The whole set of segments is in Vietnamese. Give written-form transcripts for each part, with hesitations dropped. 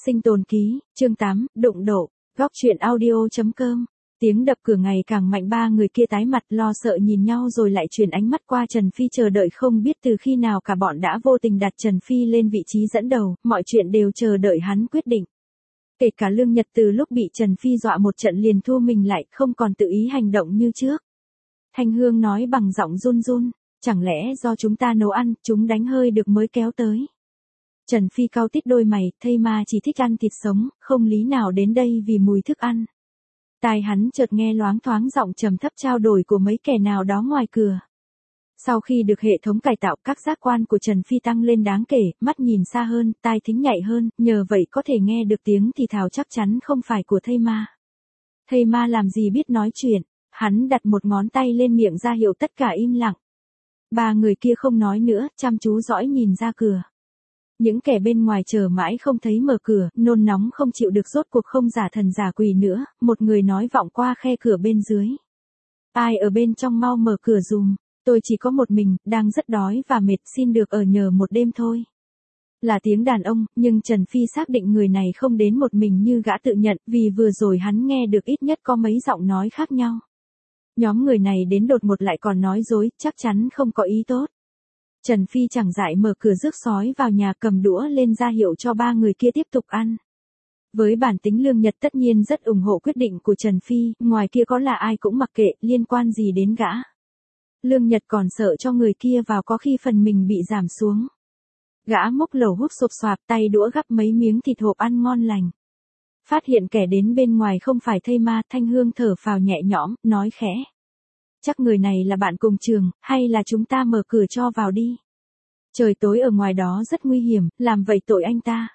Sinh tồn ký, chương 8, đụng độ, góc truyện audio.com. Tiếng đập cửa ngày càng mạnh, ba người kia tái mặt lo sợ nhìn nhau rồi lại chuyển ánh mắt qua Trần Phi, chờ đợi không biết từ khi nào cả bọn đã vô tình đặt Trần Phi lên vị trí dẫn đầu, mọi chuyện đều chờ đợi hắn quyết định. Kể cả Lương Nhật từ lúc bị Trần Phi dọa một trận liền thu mình lại, không còn tự ý hành động như trước. Thanh Hương nói bằng giọng run run, chẳng lẽ do chúng ta nấu ăn, chúng đánh hơi được mới kéo tới. Trần Phi cau tít đôi mày, thây ma chỉ thích ăn thịt sống, không lý nào đến đây vì mùi thức ăn. Tai hắn chợt nghe loáng thoáng giọng trầm thấp trao đổi của mấy kẻ nào đó ngoài cửa. Sau khi được hệ thống cải tạo, các giác quan của Trần Phi tăng lên đáng kể, mắt nhìn xa hơn, tai thính nhạy hơn, nhờ vậy có thể nghe được tiếng thì thào chắc chắn không phải của thây ma. Thây ma làm gì biết nói chuyện, hắn đặt một ngón tay lên miệng ra hiệu tất cả im lặng. Ba người kia không nói nữa, chăm chú dõi nhìn ra cửa. Những kẻ bên ngoài chờ mãi không thấy mở cửa, nôn nóng không chịu được, rốt cuộc không giả thần giả quỷ nữa, một người nói vọng qua khe cửa bên dưới. Ai ở bên trong mau mở cửa dùm, tôi chỉ có một mình, đang rất đói và mệt, xin được ở nhờ một đêm thôi. Là tiếng đàn ông, nhưng Trần Phi xác định người này không đến một mình như gã tự nhận, vì vừa rồi hắn nghe được ít nhất có mấy giọng nói khác nhau. Nhóm người này đến đột ngột lại còn nói dối, chắc chắn không có ý tốt. Trần Phi chẳng dại mở cửa rước sói vào nhà, cầm đũa lên ra hiệu cho ba người kia tiếp tục ăn. Với bản tính Lương Nhật tất nhiên rất ủng hộ quyết định của Trần Phi, ngoài kia có là ai cũng mặc kệ, liên quan gì đến gã. Lương Nhật còn sợ cho người kia vào có khi phần mình bị giảm xuống. Gã múc lẩu húp sộp xoạp, tay đũa gắp mấy miếng thịt hộp ăn ngon lành. Phát hiện kẻ đến bên ngoài không phải thây ma, Thanh Hương thở phào nhẹ nhõm, nói khẽ. Chắc người này là bạn cùng trường, hay là chúng ta mở cửa cho vào đi. Trời tối ở ngoài đó rất nguy hiểm, làm vậy tội anh ta.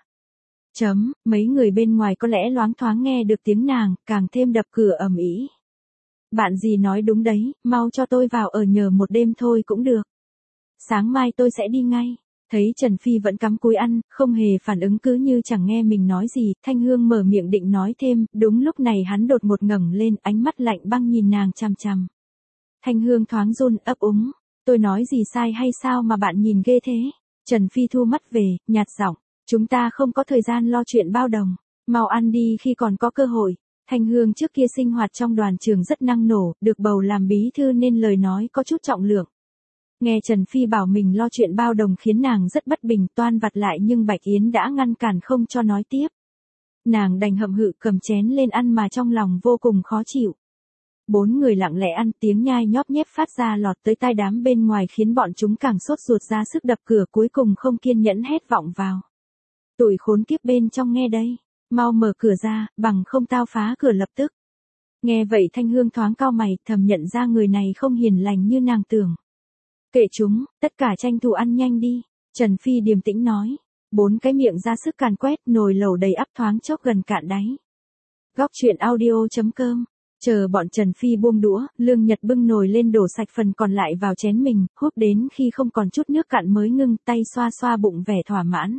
Mấy người bên ngoài có lẽ loáng thoáng nghe được tiếng nàng, càng thêm đập cửa ầm ĩ. Bạn gì nói đúng đấy, mau cho tôi vào ở nhờ một đêm thôi cũng được. Sáng mai tôi sẽ đi ngay. Thấy Trần Phi vẫn cắm cúi ăn, không hề phản ứng, cứ như chẳng nghe mình nói gì, Thanh Hương mở miệng định nói thêm, đúng lúc này hắn đột ngột ngẩng lên, ánh mắt lạnh băng nhìn nàng chằm chằm. Thanh Hương thoáng run, ấp úng, tôi nói gì sai hay sao mà bạn nhìn ghê thế? Trần Phi thu mắt về, nhạt giọng, chúng ta không có thời gian lo chuyện bao đồng, mau ăn đi khi còn có cơ hội. Thanh Hương trước kia sinh hoạt trong đoàn trường rất năng nổ, được bầu làm bí thư nên lời nói có chút trọng lượng. Nghe Trần Phi bảo mình lo chuyện bao đồng khiến nàng rất bất bình, toan vặt lại nhưng Bạch Yến đã ngăn cản không cho nói tiếp. Nàng đành hậm hự cầm chén lên ăn mà trong lòng vô cùng khó chịu. Bốn người lặng lẽ ăn, tiếng nhai nhóp nhép phát ra lọt tới tai đám bên ngoài khiến bọn chúng càng sốt ruột ra sức đập cửa, cuối cùng không kiên nhẫn hét vọng vào. Tụi khốn kiếp bên trong nghe đây, mau mở cửa ra, bằng không tao phá cửa lập tức. Nghe vậy Thanh Hương thoáng cau mày, thầm nhận ra người này không hiền lành như nàng tưởng. Kệ chúng, tất cả tranh thủ ăn nhanh đi, Trần Phi điềm tĩnh nói. Bốn cái miệng ra sức càn quét, nồi lẩu đầy ắp thoáng chốc gần cạn đáy. Góc truyện audio.com. Chờ bọn Trần Phi buông đũa, Lương Nhật bưng nồi lên đổ sạch phần còn lại vào chén mình, húp đến khi không còn chút nước cạn mới ngưng, tay xoa xoa bụng vẻ thỏa mãn.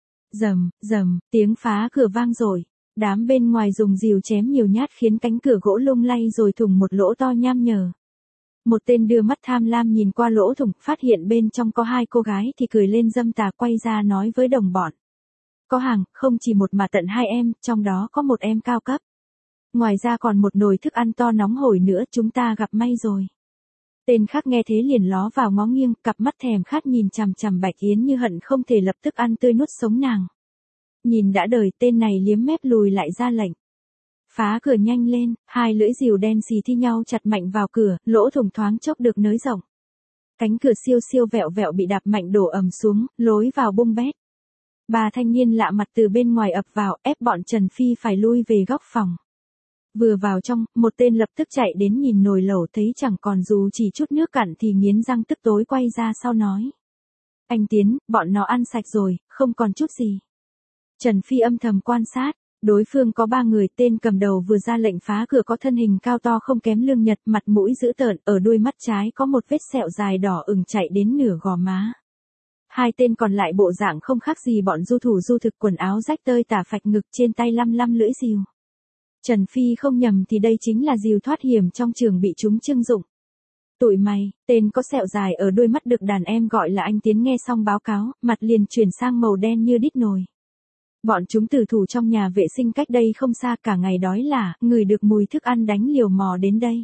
Rầm, tiếng phá cửa vang rồi. Đám bên ngoài dùng rìu chém nhiều nhát khiến cánh cửa gỗ lung lay rồi thủng một lỗ to nham nhở. Một tên đưa mắt tham lam nhìn qua lỗ thủng, phát hiện bên trong có hai cô gái thì cười lên dâm tà, quay ra nói với đồng bọn. Có hàng, không chỉ một mà tận hai em, trong đó có một em cao cấp. Ngoài ra còn một nồi thức ăn to nóng hổi nữa, chúng ta gặp may rồi. Tên khác nghe thế liền ló vào ngó nghiêng, cặp mắt thèm khát nhìn chằm chằm Bạch Yến như hận không thể lập tức ăn tươi nuốt sống nàng. Nhìn đã đời, tên này liếm mép lùi lại ra lệnh. Phá cửa nhanh lên, hai lưỡi rìu đen xì thi nhau chặt mạnh vào cửa, lỗ thủng thoáng chốc được nới rộng. Cánh cửa siêu siêu vẹo vẹo bị đạp mạnh đổ ầm xuống, lối vào bung bét. Ba thanh niên lạ mặt từ bên ngoài ập vào, ép bọn Trần Phi phải lui về góc phòng. Vừa vào trong, một tên lập tức chạy đến nhìn nồi lẩu, thấy chẳng còn dù chỉ chút nước cặn thì nghiến răng tức tối quay ra sau nói. Anh Tiến, bọn nó ăn sạch rồi, không còn chút gì. Trần Phi âm thầm quan sát, đối phương có ba người, tên cầm đầu vừa ra lệnh phá cửa có thân hình cao to không kém Lương Nhật, mặt mũi dữ tợn, ở đuôi mắt trái có một vết sẹo dài đỏ ửng chạy đến nửa gò má. Hai tên còn lại bộ dạng không khác gì bọn du thủ du thực, quần áo rách tơi tả, phạch ngực, trên tay lăm lưỡi rìu. Trần Phi không nhầm thì đây chính là rìu thoát hiểm trong trường bị chúng trưng dụng. Tụi mày, tên có sẹo dài ở đuôi mắt được đàn em gọi là anh Tiến nghe xong báo cáo, mặt liền chuyển sang màu đen như đít nồi. Bọn chúng tử thủ trong nhà vệ sinh cách đây không xa, cả ngày đói là, ngửi được mùi thức ăn đánh liều mò đến đây.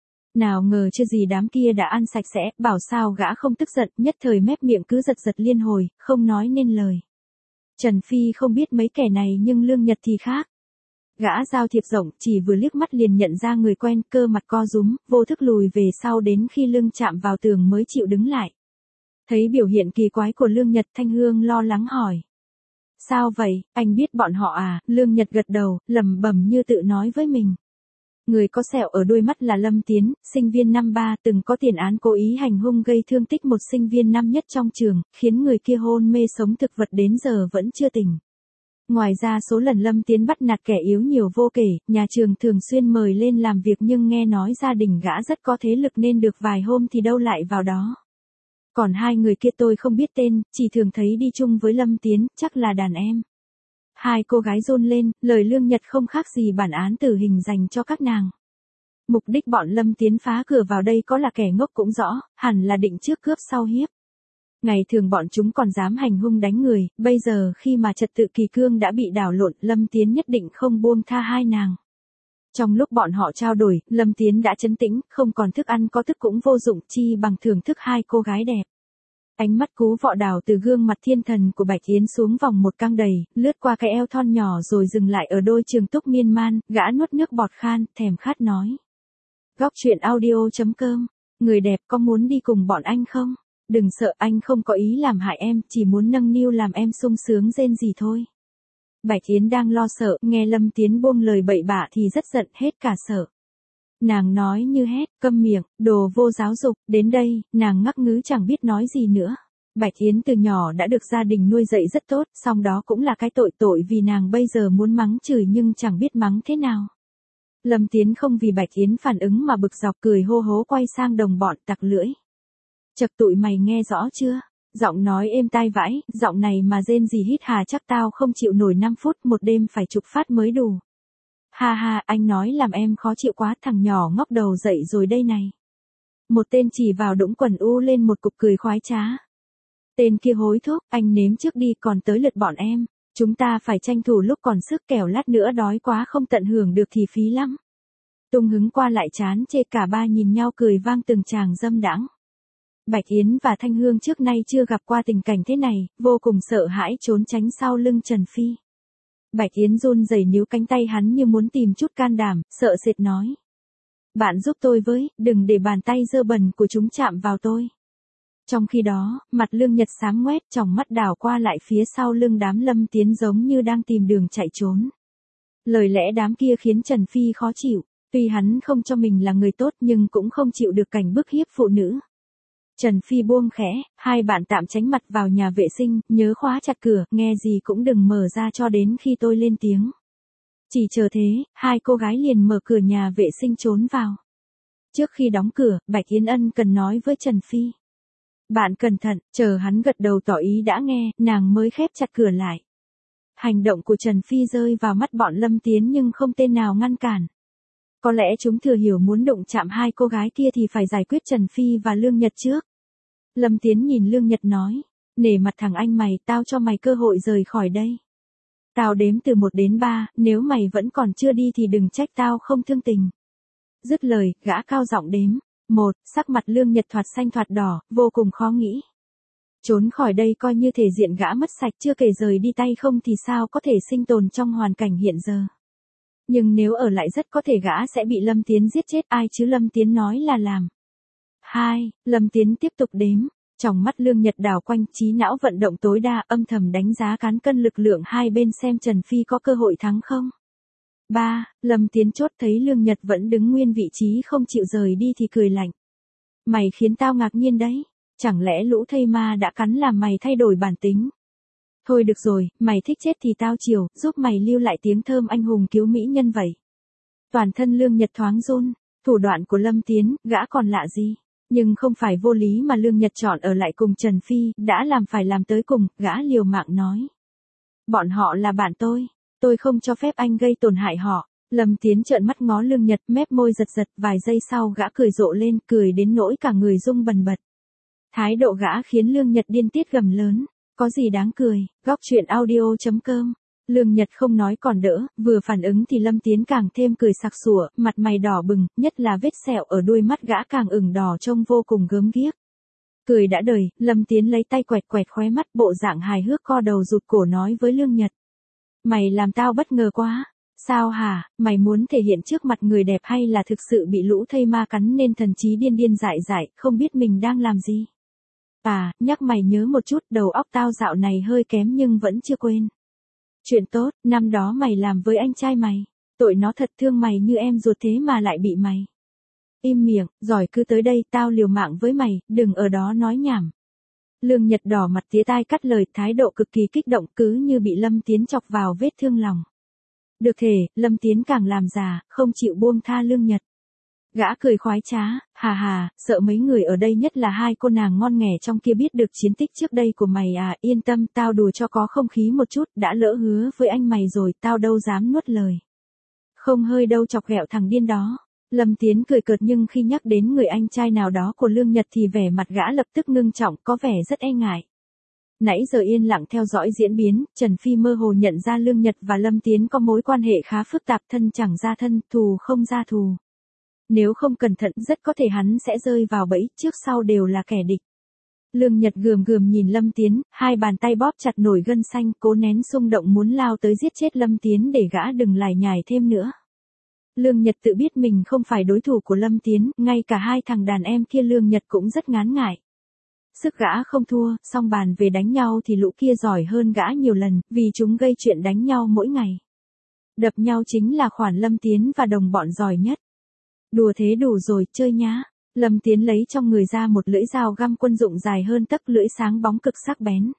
Nào ngờ chưa gì đám kia đã ăn sạch sẽ, bảo sao gã không tức giận, nhất thời mép miệng cứ giật giật liên hồi, không nói nên lời. Trần Phi không biết mấy kẻ này nhưng Lương Nhật thì khác. Gã giao thiệp rộng, chỉ vừa liếc mắt liền nhận ra người quen, cơ mặt co rúm, vô thức lùi về sau đến khi lưng chạm vào tường mới chịu đứng lại. Thấy biểu hiện kỳ quái của Lương Nhật, Thanh Hương lo lắng hỏi. Sao vậy, anh biết bọn họ à? Lương Nhật gật đầu, lẩm bẩm như tự nói với mình. Người có sẹo ở đuôi mắt là Lâm Tiến, sinh viên năm 3, từng có tiền án cố ý hành hung gây thương tích một sinh viên năm nhất trong trường, khiến người kia hôn mê sống thực vật đến giờ vẫn chưa tỉnh. Ngoài ra số lần Lâm Tiến bắt nạt kẻ yếu nhiều vô kể, nhà trường thường xuyên mời lên làm việc nhưng nghe nói gia đình gã rất có thế lực nên được vài hôm thì đâu lại vào đó. Còn hai người kia tôi không biết tên, chỉ thường thấy đi chung với Lâm Tiến, chắc là đàn em. Hai cô gái run lên, lời Lương Nhật không khác gì bản án tử hình dành cho các nàng. Mục đích bọn Lâm Tiến phá cửa vào đây có là kẻ ngốc cũng rõ, hẳn là định trước cướp sau hiếp. Ngày thường bọn chúng còn dám hành hung đánh người, bây giờ khi mà trật tự kỳ cương đã bị đảo lộn, Lâm Tiến nhất định không buông tha hai nàng. Trong lúc bọn họ trao đổi, Lâm Tiến đã trấn tĩnh, không còn thức ăn có thức cũng vô dụng, chi bằng thưởng thức hai cô gái đẹp. Ánh mắt Cú Vọ đảo từ gương mặt thiên thần của Bạch Yến xuống vòng một căng đầy, lướt qua cái eo thon nhỏ rồi dừng lại ở đôi trường túc miên man, gã nuốt nước bọt khan, thèm khát nói. Góc truyện audio.com, người đẹp có muốn đi cùng bọn anh không? Đừng sợ, anh không có ý làm hại em, chỉ muốn nâng niu làm em sung sướng rên gì thôi. Bạch Yến đang lo sợ, nghe Lâm Tiến buông lời bậy bạ thì rất giận, hết cả sợ. Nàng nói như hét, câm miệng, đồ vô giáo dục, đến đây, nàng ngắc ngứ chẳng biết nói gì nữa. Bạch Yến từ nhỏ đã được gia đình nuôi dạy rất tốt, song đó cũng là cái tội vì nàng bây giờ muốn mắng chửi nhưng chẳng biết mắng thế nào. Lâm Tiến không vì Bạch Yến phản ứng mà bực dọc, cười hô hố quay sang đồng bọn, tặc lưỡi. Chật tụi mày nghe rõ chưa? Giọng nói êm tai vãi, giọng này mà rên gì hít hà chắc tao không chịu nổi 5 phút, một đêm phải chục phát mới đủ. Ha ha, anh nói làm em khó chịu quá, thằng nhỏ ngóc đầu dậy rồi đây này. Một tên chỉ vào đũng quần u lên một cục cười khoái trá. Tên kia hối thúc, anh nếm trước đi còn tới lượt bọn em. Chúng ta phải tranh thủ lúc còn sức, kẻo lát nữa đói quá không tận hưởng được thì phí lắm. Tung hứng qua lại chán chê, cả ba nhìn nhau cười vang từng tràng dâm đãng. Bạch Yến và Thanh Hương trước nay chưa gặp qua tình cảnh thế này, vô cùng sợ hãi trốn tránh sau lưng Trần Phi. Bạch Yến run rẩy níu cánh tay hắn như muốn tìm chút can đảm, sợ sệt nói. Bạn giúp tôi với, đừng để bàn tay dơ bẩn của chúng chạm vào tôi. Trong khi đó, mặt Lương Nhật sáng ngoét, tròng mắt đảo qua lại phía sau lưng đám Lâm Tiến giống như đang tìm đường chạy trốn. Lời lẽ đám kia khiến Trần Phi khó chịu, tuy hắn không cho mình là người tốt nhưng cũng không chịu được cảnh bức hiếp phụ nữ. Trần Phi buông khẽ, hai bạn tạm tránh mặt vào nhà vệ sinh, nhớ khóa chặt cửa, nghe gì cũng đừng mở ra cho đến khi tôi lên tiếng. Chỉ chờ thế, hai cô gái liền mở cửa nhà vệ sinh trốn vào. Trước khi đóng cửa, Bạch Yến ân cần nói với Trần Phi. Bạn cẩn thận, chờ hắn gật đầu tỏ ý đã nghe, nàng mới khép chặt cửa lại. Hành động của Trần Phi rơi vào mắt bọn Lâm Tiến nhưng không tên nào ngăn cản. Có lẽ chúng thừa hiểu muốn đụng chạm hai cô gái kia thì phải giải quyết Trần Phi và Lương Nhật trước. Lâm Tiến nhìn Lương Nhật nói, nể mặt thằng anh mày, tao cho mày cơ hội rời khỏi đây. Tao đếm từ 1 đến 3, nếu mày vẫn còn chưa đi thì đừng trách tao không thương tình. Dứt lời, gã cao giọng đếm. 1, sắc mặt Lương Nhật thoạt xanh thoạt đỏ, vô cùng khó nghĩ. Trốn khỏi đây coi như thể diện gã mất sạch, chưa kể rời đi tay không thì sao có thể sinh tồn trong hoàn cảnh hiện giờ. Nhưng nếu ở lại rất có thể gã sẽ bị Lâm Tiến giết chết, ai chứ Lâm Tiến nói là làm. 2, Lâm Tiến tiếp tục đếm. Trong mắt Lương Nhật đảo quanh, trí não vận động tối đa, âm thầm đánh giá cán cân lực lượng hai bên xem Trần Phi có cơ hội thắng không. 3, Lâm Tiến chốt thấy Lương Nhật vẫn đứng nguyên vị trí không chịu rời đi thì cười lạnh. Mày khiến tao ngạc nhiên đấy, chẳng lẽ lũ thây ma đã cắn làm mày thay đổi bản tính. Thôi được rồi, mày thích chết thì tao chiều, giúp mày lưu lại tiếng thơm anh hùng cứu mỹ nhân vậy. Toàn thân Lương Nhật thoáng run, thủ đoạn của Lâm Tiến, gã còn lạ gì. Nhưng không phải vô lý mà Lương Nhật chọn ở lại cùng Trần Phi, đã làm phải làm tới cùng, gã liều mạng nói. Bọn họ là bạn tôi không cho phép anh gây tổn hại họ. Lâm Tiến trợn mắt ngó Lương Nhật, mép môi giật giật, vài giây sau gã cười rộ lên, cười đến nỗi cả người rung bần bật. Thái độ gã khiến Lương Nhật điên tiết gầm lớn, có gì đáng cười, góc truyện audio.com Lương Nhật không nói còn đỡ, vừa phản ứng thì Lâm Tiến càng thêm cười sặc sủa, mặt mày đỏ bừng, nhất là vết sẹo ở đuôi mắt gã càng ửng đỏ trông vô cùng gớm ghiếc. Cười đã đời, Lâm Tiến lấy tay quẹt quẹt khóe mắt bộ dạng hài hước co đầu rụt cổ nói với Lương Nhật. Mày làm tao bất ngờ quá. Sao hả, mày muốn thể hiện trước mặt người đẹp hay là thực sự bị lũ thây ma cắn nên thần trí điên điên dại dại, không biết mình đang làm gì? À, nhắc mày nhớ một chút, đầu óc tao dạo này hơi kém nhưng vẫn chưa quên. Chuyện tốt, năm đó mày làm với anh trai mày. Tội nó thật thương mày như em ruột thế mà lại bị mày. Im miệng, giỏi cứ tới đây, tao liều mạng với mày, đừng ở đó nói nhảm. Lương Nhật đỏ mặt tía tai cắt lời, thái độ cực kỳ kích động cứ như bị Lâm Tiến chọc vào vết thương lòng. Được thể, Lâm Tiến càng làm già, không chịu buông tha Lương Nhật. Gã cười khoái trá, hà hà, sợ mấy người ở đây nhất là hai cô nàng ngon nghẻ trong kia biết được chiến tích trước đây của mày à, yên tâm, tao đùa cho có không khí một chút, đã lỡ hứa với anh mày rồi, tao đâu dám nuốt lời. Không hơi đâu chọc ghẹo thằng điên đó. Lâm Tiến cười cợt nhưng khi nhắc đến người anh trai nào đó của Lương Nhật thì vẻ mặt gã lập tức ngưng trọng, có vẻ rất e ngại. Nãy giờ yên lặng theo dõi diễn biến, Trần Phi mơ hồ nhận ra Lương Nhật và Lâm Tiến có mối quan hệ khá phức tạp, thân chẳng ra thân, thù không ra thù. Nếu không cẩn thận rất có thể hắn sẽ rơi vào bẫy, trước sau đều là kẻ địch. Lương Nhật gườm gườm nhìn Lâm Tiến, hai bàn tay bóp chặt nổi gân xanh, cố nén xung động muốn lao tới giết chết Lâm Tiến để gã đừng lải nhải thêm nữa. Lương Nhật tự biết mình không phải đối thủ của Lâm Tiến, ngay cả hai thằng đàn em kia Lương Nhật cũng rất ngán ngại. Sức gã không thua, song bàn về đánh nhau thì lũ kia giỏi hơn gã nhiều lần, vì chúng gây chuyện đánh nhau mỗi ngày. Đập nhau chính là khoản Lâm Tiến và đồng bọn giỏi nhất. Đùa thế đủ rồi, chơi nhá. Lâm Tiến lấy trong người ra một lưỡi dao găm quân dụng dài hơn tấc, lưỡi sáng bóng cực sắc bén.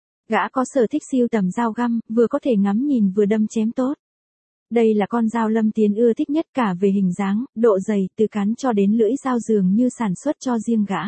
Gã có sở thích siêu tầm dao găm, vừa có thể ngắm nhìn vừa đâm chém tốt. Đây là con dao Lâm Tiến ưa thích nhất cả về hình dáng, độ dày, từ cán cho đến lưỡi dao dường như sản xuất cho riêng gã.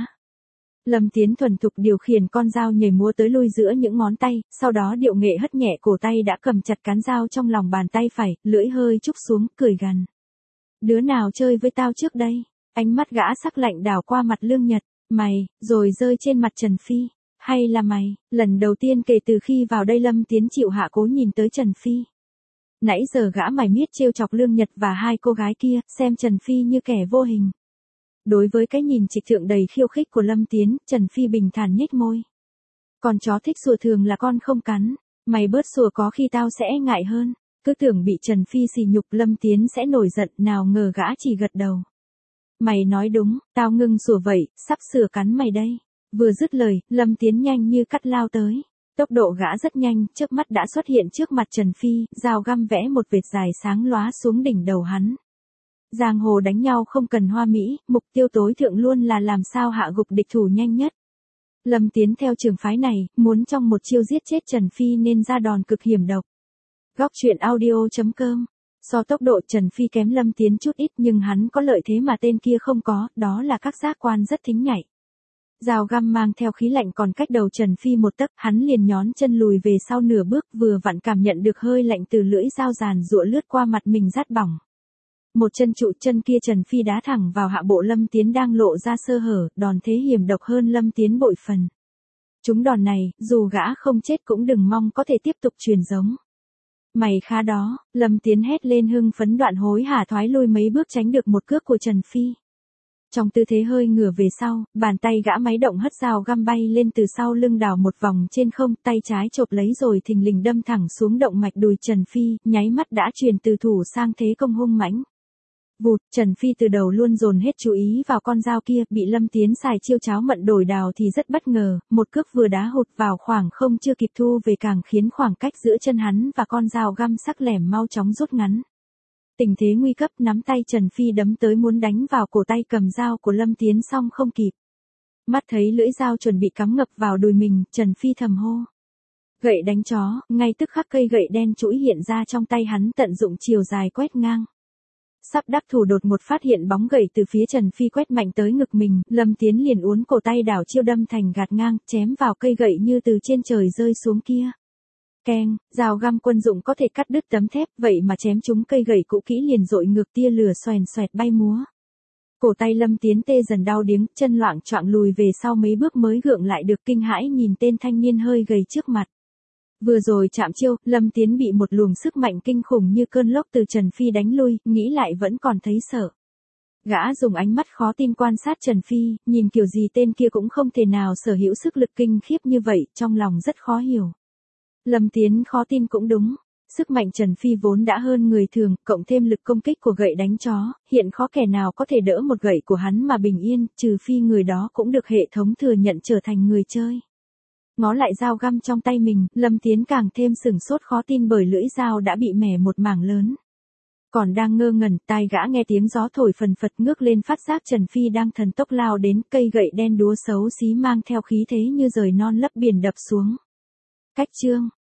Lâm Tiến thuần thục điều khiển con dao nhảy múa tới lui giữa những ngón tay, sau đó điệu nghệ hất nhẹ cổ tay đã cầm chặt cán dao trong lòng bàn tay phải, lưỡi hơi trúc xuống, cười gằn. Đứa nào chơi với tao trước đây? Ánh mắt gã sắc lạnh đảo qua mặt Lương Nhật, mày, rồi rơi trên mặt Trần Phi. Hay là mày? Lần đầu tiên kể từ khi vào đây Lâm Tiến chịu hạ cố nhìn tới Trần Phi. Nãy giờ gã mày miết trêu chọc Lương Nhật và hai cô gái kia, xem Trần Phi như kẻ vô hình. Đối với cái nhìn trịch thượng đầy khiêu khích của Lâm Tiến, Trần Phi bình thản nhếch môi. Con chó thích sủa thường là con không cắn, mày bớt sủa có khi tao sẽ ngại hơn. Cứ tưởng bị Trần Phi sỉ nhục Lâm Tiến sẽ nổi giận, nào ngờ gã chỉ gật đầu. Mày nói đúng, tao ngưng sủa vậy, sắp sửa cắn mày đây. Vừa dứt lời, Lâm Tiến nhanh như cắt lao tới. Tốc độ gã rất nhanh, trước mắt đã xuất hiện trước mặt Trần Phi, dao găm vẽ một vệt dài sáng lóa xuống đỉnh đầu hắn. Giang hồ đánh nhau không cần hoa mỹ, mục tiêu tối thượng luôn là làm sao hạ gục địch thủ nhanh nhất. Lâm Tiến theo trường phái này, muốn trong một chiêu giết chết Trần Phi nên ra đòn cực hiểm độc. Góc truyện audio.com. So tốc độ Trần Phi kém Lâm Tiến chút ít nhưng hắn có lợi thế mà tên kia không có, đó là các giác quan rất thính nhạy. Dao găm mang theo khí lạnh còn cách đầu Trần Phi một tấc, hắn liền nhón chân lùi về sau nửa bước, vừa vặn cảm nhận được hơi lạnh từ lưỡi dao giàn giụa lướt qua mặt mình rát bỏng. Một chân trụ chân kia Trần Phi đá thẳng vào hạ bộ Lâm Tiến đang lộ ra sơ hở, đòn thế hiểm độc hơn Lâm Tiến bội phần. Chúng đòn này, dù gã không chết cũng đừng mong có thể tiếp tục truyền giống. Mày khá đó, Lâm Tiến hét lên hưng phấn, đoạn hối hả thoái lui mấy bước tránh được một cước của Trần Phi. Trong tư thế hơi ngửa về sau, bàn tay gã máy động hất dao găm bay lên từ sau lưng đảo một vòng trên không, tay trái chộp lấy rồi thình lình đâm thẳng xuống động mạch đùi Trần Phi, nháy mắt đã truyền từ thủ sang thế công hung mãnh. Vụt, Trần Phi từ đầu luôn dồn hết chú ý vào con dao kia, bị Lâm Tiến xài chiêu cháo mận đổi đào thì rất bất ngờ, một cước vừa đá hụt vào khoảng không chưa kịp thu về càng khiến khoảng cách giữa chân hắn và con dao găm sắc lẻm mau chóng rút ngắn. Tình thế nguy cấp, nắm tay Trần Phi đấm tới muốn đánh vào cổ tay cầm dao của Lâm Tiến song không kịp. Mắt thấy lưỡi dao chuẩn bị cắm ngập vào đùi mình, Trần Phi thầm hô. Gậy đánh chó, ngay tức khắc cây gậy đen trũi hiện ra trong tay hắn, tận dụng chiều dài quét ngang. Sắp đắc thủ đột một phát hiện bóng gậy từ phía Trần Phi quét mạnh tới ngực mình, Lâm Tiến liền uốn cổ tay đảo chiêu đâm thành gạt ngang, chém vào cây gậy như từ trên trời rơi xuống kia. Keng, dao găm quân dụng có thể cắt đứt tấm thép, vậy mà chém trúng cây gậy cũ kỹ liền dội ngược, tia lửa xoèn xoẹt bay múa. Cổ tay Lâm Tiến tê dần đau điếng, chân loạng choạng lùi về sau mấy bước mới gượng lại được, kinh hãi nhìn tên thanh niên hơi gầy trước mặt. Vừa rồi chạm chiêu, Lâm Tiến bị một luồng sức mạnh kinh khủng như cơn lốc từ Trần Phi đánh lui, nghĩ lại vẫn còn thấy sợ. Gã dùng ánh mắt khó tin quan sát Trần Phi, nhìn kiểu gì tên kia cũng không thể nào sở hữu sức lực kinh khiếp như vậy, trong lòng rất khó hiểu. Lâm Tiến khó tin cũng đúng. Sức mạnh Trần Phi vốn đã hơn người thường, cộng thêm lực công kích của gậy đánh chó, hiện khó kẻ nào có thể đỡ một gậy của hắn mà bình yên, trừ phi người đó cũng được hệ thống thừa nhận trở thành người chơi. Ngó lại dao găm trong tay mình, Lâm Tiến càng thêm sửng sốt khó tin bởi lưỡi dao đã bị mẻ một mảng lớn. Còn đang ngơ ngẩn, tai gã nghe tiếng gió thổi phần phật ngước lên phát giác Trần Phi đang thần tốc lao đến, cây gậy đen đúa xấu xí mang theo khí thế như rời non lấp biển đập xuống. Cách chương